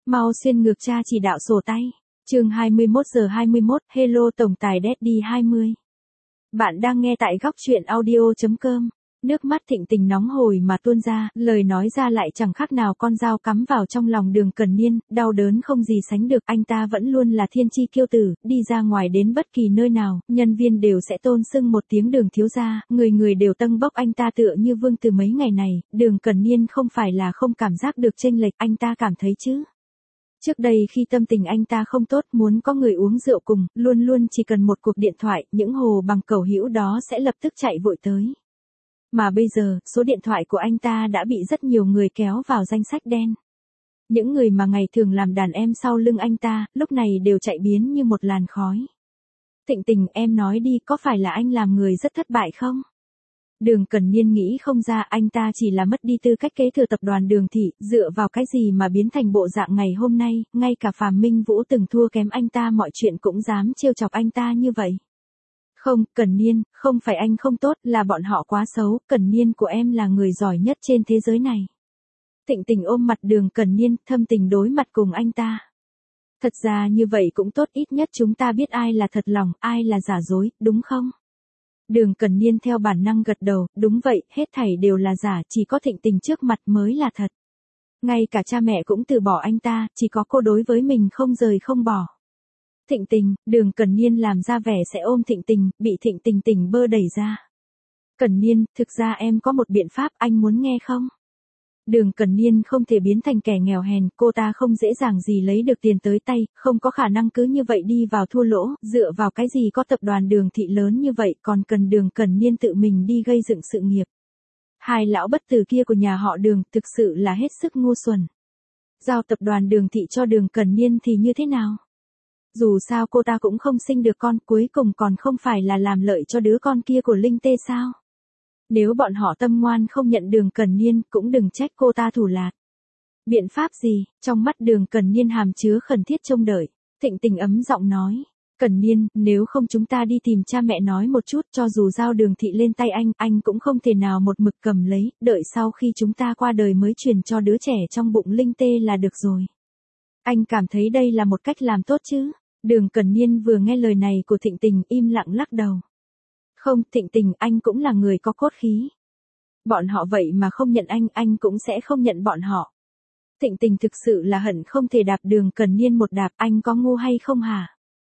Mau xuyên ngược cha chỉ đạo sổ tay. Chương 21:21, Hello tổng tài Daddy 20. Bạn đang nghe tại góc truyện audio.com. Nước mắt Thịnh Tình nóng hổi mà tuôn ra, lời nói ra lại chẳng khác nào con dao cắm vào trong lòng Đường Cẩn Niên, đau đớn không gì sánh được. Anh ta vẫn luôn là thiên chi kiêu tử, đi ra ngoài đến bất kỳ nơi nào, nhân viên đều sẽ tôn xưng một tiếng Đường thiếu gia, người người đều tâng bốc anh ta tựa như vương từ mấy ngày này. Đường Cẩn Niên không phải là không cảm giác được chênh lệch, anh ta cảm thấy chứ. Trước đây khi tâm tình anh ta không tốt, muốn có người uống rượu cùng, luôn luôn chỉ cần một cuộc điện thoại, những hồ bằng cẩu hữu đó sẽ lập tức chạy vội tới. Mà bây giờ, số điện thoại của anh ta đã bị rất nhiều người kéo vào danh sách đen. Những người mà ngày thường làm đàn em sau lưng anh ta, lúc này đều chạy biến như một làn khói. Thịnh Tình, em nói đi, có phải là anh làm người rất thất bại không? Đường Cẩn Niên nghĩ không ra, anh ta chỉ là mất đi tư cách kế thừa tập đoàn Đường thị, dựa vào cái gì mà biến thành bộ dạng ngày hôm nay, ngay cả Phàm Minh Vũ từng thua kém anh ta mọi chuyện cũng dám trêu chọc anh ta như vậy. Không, Cẩn Niên, không phải anh không tốt, là bọn họ quá xấu, Cẩn Niên của em là người giỏi nhất trên thế giới này. Thịnh Tình ôm mặt Đường Cẩn Niên, thâm tình đối mặt cùng anh ta. Thật ra như vậy cũng tốt, ít nhất chúng ta biết ai là thật lòng, ai là giả dối, đúng không? Đường Cẩn Niên theo bản năng gật đầu, đúng vậy, hết thảy đều là giả, chỉ có Thịnh Tình trước mặt mới là thật. Ngay cả cha mẹ cũng từ bỏ anh ta, chỉ có cô đối với mình không rời không bỏ. Thịnh Tình, Đường Cẩn Niên làm ra vẻ sẽ ôm Thịnh Tình, bị Thịnh Tình tỉnh bơ đẩy ra. Cẩn Niên, thực ra em có một biện pháp, anh muốn nghe không? Đường Cẩn Niên không thể biến thành kẻ nghèo hèn, cô ta không dễ dàng gì lấy được tiền tới tay, không có khả năng cứ như vậy đi vào thua lỗ, dựa vào cái gì có tập đoàn Đường thị lớn như vậy, còn cần Đường Cẩn Niên tự mình đi gây dựng sự nghiệp. Hai lão bất tử kia của nhà họ Đường thực sự là hết sức ngu xuẩn. Giao tập đoàn Đường thị cho Đường Cẩn Niên thì như thế nào? Dù sao cô ta cũng không sinh được con, cuối cùng còn không phải là làm lợi cho đứa con kia của Linh Tê sao? Nếu bọn họ tâm ngoan không nhận Đường Cẩn Niên, cũng đừng trách cô ta thủ lạt. Biện pháp gì? Trong mắt Đường Cẩn Niên hàm chứa khẩn thiết trông đợi. Thịnh Tình ấm giọng nói. Cẩn Niên, nếu không chúng ta đi tìm cha mẹ nói một chút, cho dù giao Đường thị lên tay anh cũng không thể nào một mực cầm lấy, đợi sau khi chúng ta qua đời mới truyền cho đứa trẻ trong bụng Linh Tê là được rồi. Anh cảm thấy đây là một cách làm tốt chứ? Đường Cẩn Niên vừa nghe lời này của Thịnh Tình im lặng lắc đầu. Không, Thịnh Tình, anh cũng là người có cốt khí. Bọn họ vậy mà không nhận anh cũng sẽ không nhận bọn họ. Thịnh Tình thực sự là hận không thể đạp Đường Cẩn Niên một đạp, anh có ngu hay không hả?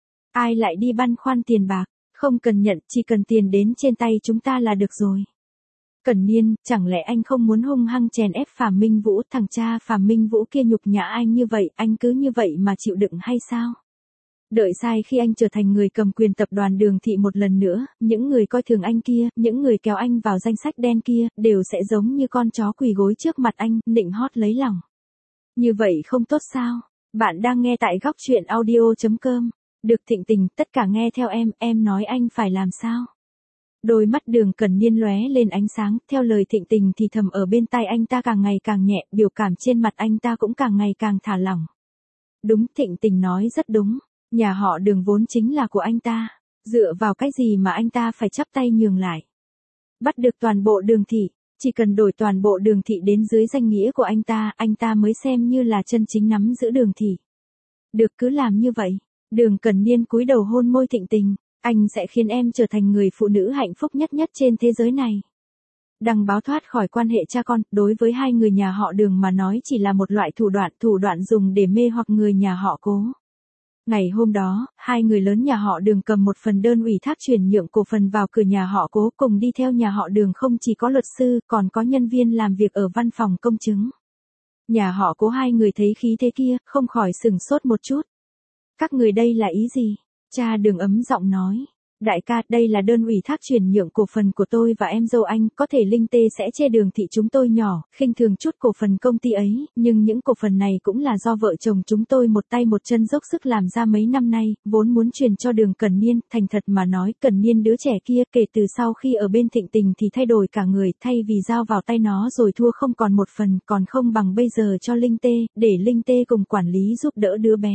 Ai lại đi băn khoăn tiền bạc, không cần nhận, chỉ cần tiền đến trên tay chúng ta là được rồi. Cẩn Niên, chẳng lẽ anh không muốn hung hăng chèn ép Phàm Minh Vũ, thằng cha Phàm Minh Vũ kia nhục nhã anh như vậy, anh cứ như vậy mà chịu đựng hay sao? Đợi sai khi anh trở thành người cầm quyền tập đoàn Đường thị một lần nữa, những người coi thường anh kia, những người kéo anh vào danh sách đen kia, đều sẽ giống như con chó quỳ gối trước mặt anh, nịnh hót lấy lòng. Như vậy không tốt sao? Bạn đang nghe tại góc truyện audio.com. Được Thịnh Tình, tất cả nghe theo em nói anh phải làm sao? Đôi mắt Đường Cẩn Niên lóe lên ánh sáng, theo lời Thịnh Tình thì thầm ở bên tai anh ta càng ngày càng nhẹ, biểu cảm trên mặt anh ta cũng càng ngày càng thả lỏng. Đúng, Thịnh Tình nói rất đúng. Nhà họ Đường vốn chính là của anh ta, dựa vào cái gì mà anh ta phải chắp tay nhường lại. Bắt được toàn bộ Đường thị, chỉ cần đổi toàn bộ Đường thị đến dưới danh nghĩa của anh ta mới xem như là chân chính nắm giữ Đường thị. Được, cứ làm như vậy. Đường Cẩn Niên cúi đầu hôn môi Thịnh Tình, anh sẽ khiến em trở thành người phụ nữ hạnh phúc nhất trên thế giới này. Đăng báo thoát khỏi quan hệ cha con, đối với hai người nhà họ Đường mà nói chỉ là một loại thủ đoạn dùng để mê hoặc người nhà họ Cố. Ngày hôm đó, hai người lớn nhà họ Đường cầm một phần đơn ủy thác chuyển nhượng cổ phần vào cửa nhà họ Cố, cùng đi theo nhà họ Đường không chỉ có luật sư, còn có nhân viên làm việc ở văn phòng công chứng. Nhà họ Cố hai người thấy khí thế kia, không khỏi sửng sốt một chút. Các người đây là ý gì? Cha Đường ấm giọng nói. Đại ca, đây là đơn ủy thác chuyển nhượng cổ phần của tôi và em dâu anh, có thể Linh Tê sẽ chê Đường thị chúng tôi nhỏ, khinh thường chút cổ phần công ty ấy, nhưng những cổ phần này cũng là do vợ chồng chúng tôi một tay một chân dốc sức làm ra mấy năm nay, vốn muốn truyền cho Đường Cẩn Niên, thành thật mà nói, Cẩn Niên đứa trẻ kia kể từ sau khi ở bên Thịnh Tình thì thay đổi cả người, thay vì giao vào tay nó rồi thua không còn một phần, còn không bằng bây giờ cho Linh Tê, để Linh Tê cùng quản lý giúp đỡ đứa bé.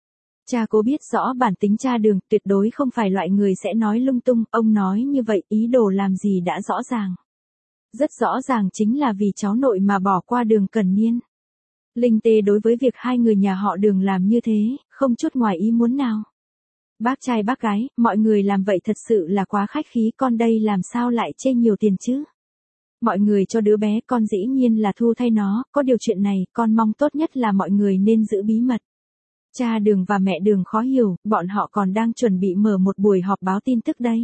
Cha Cố biết rõ bản tính cha Đường, tuyệt đối không phải loại người sẽ nói lung tung, ông nói như vậy, ý đồ làm gì đã rõ ràng. Rất rõ ràng chính là vì cháu nội mà bỏ qua Đường Cẩn Niên. Linh Tê đối với việc hai người nhà họ Đường làm như thế, không chút ngoài ý muốn nào. Bác trai bác gái, mọi người làm vậy thật sự là quá khách khí, con đây làm sao lại chê nhiều tiền chứ? Mọi người cho đứa bé con dĩ nhiên là thu thay nó, có điều chuyện này, con mong tốt nhất là mọi người nên giữ bí mật. Cha Đường và mẹ Đường khó hiểu, bọn họ còn đang chuẩn bị mở một buổi họp báo tin tức đây.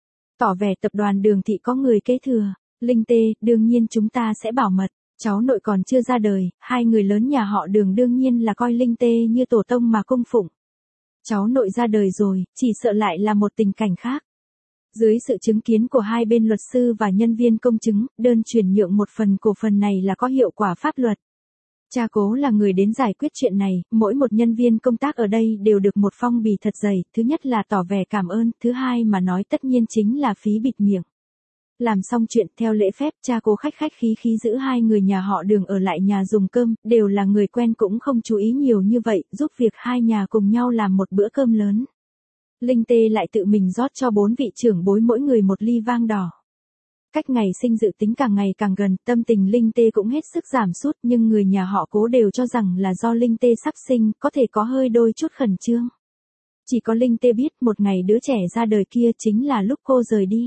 Tỏ vẻ tập đoàn Đường Thị có người kế thừa. Linh Tê, đương nhiên chúng ta sẽ bảo mật. Cháu nội còn chưa ra đời, hai người lớn nhà họ Đường đương nhiên là coi Linh Tê như tổ tông mà cung phụng. Cháu nội ra đời rồi, chỉ sợ lại là một tình cảnh khác. Dưới sự chứng kiến của hai bên luật sư và nhân viên công chứng, đơn chuyển nhượng một phần cổ phần này là có hiệu quả pháp luật. Cha Cố là người đến giải quyết chuyện này, mỗi một nhân viên công tác ở đây đều được một phong bì thật dày, thứ nhất là tỏ vẻ cảm ơn, thứ hai mà nói tất nhiên chính là phí bịt miệng. Làm xong chuyện theo lễ phép, cha Cố khách khách khí khí giữ hai người nhà họ Đường ở lại nhà dùng cơm, đều là người quen cũng không chú ý nhiều như vậy, giúp việc hai nhà cùng nhau làm một bữa cơm lớn. Linh Tê lại tự mình rót cho 4 vị trưởng bối mỗi người một ly vang đỏ. Cách ngày sinh dự tính càng ngày càng gần, tâm tình Linh Tê cũng hết sức giảm sút, nhưng người nhà họ Cố đều cho rằng là do Linh Tê sắp sinh, có thể có hơi đôi chút khẩn trương. Chỉ có Linh Tê biết một ngày đứa trẻ ra đời kia chính là lúc cô rời đi.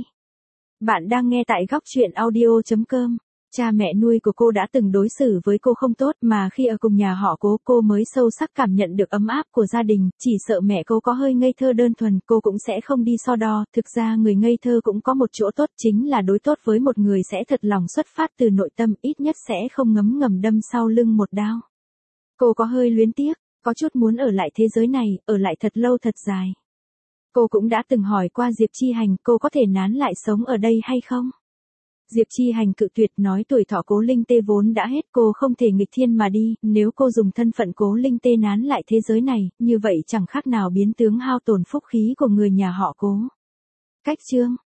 Bạn đang nghe tại góc truyện audio.com. Cha mẹ nuôi của cô đã từng đối xử với cô không tốt mà khi ở cùng nhà họ Cố cô mới sâu sắc cảm nhận được ấm áp của gia đình, chỉ sợ mẹ cô có hơi ngây thơ đơn thuần cô cũng sẽ không đi so đo, thực ra người ngây thơ cũng có một chỗ tốt chính là đối tốt với một người sẽ thật lòng xuất phát từ nội tâm, ít nhất sẽ không ngấm ngầm đâm sau lưng một đao. Cô có hơi luyến tiếc, có chút muốn ở lại thế giới này, ở lại thật lâu thật dài. Cô cũng đã từng hỏi qua Diệp Chi Hành cô có thể nán lại sống ở đây hay không? Diệp Chi Hành cự tuyệt nói tuổi thọ Cố Linh Tê vốn đã hết cô không thể nghịch thiên mà đi, nếu cô dùng thân phận Cố Linh Tê nán lại thế giới này, như vậy chẳng khác nào biến tướng hao tổn phúc khí của người nhà họ Cố. Cách chương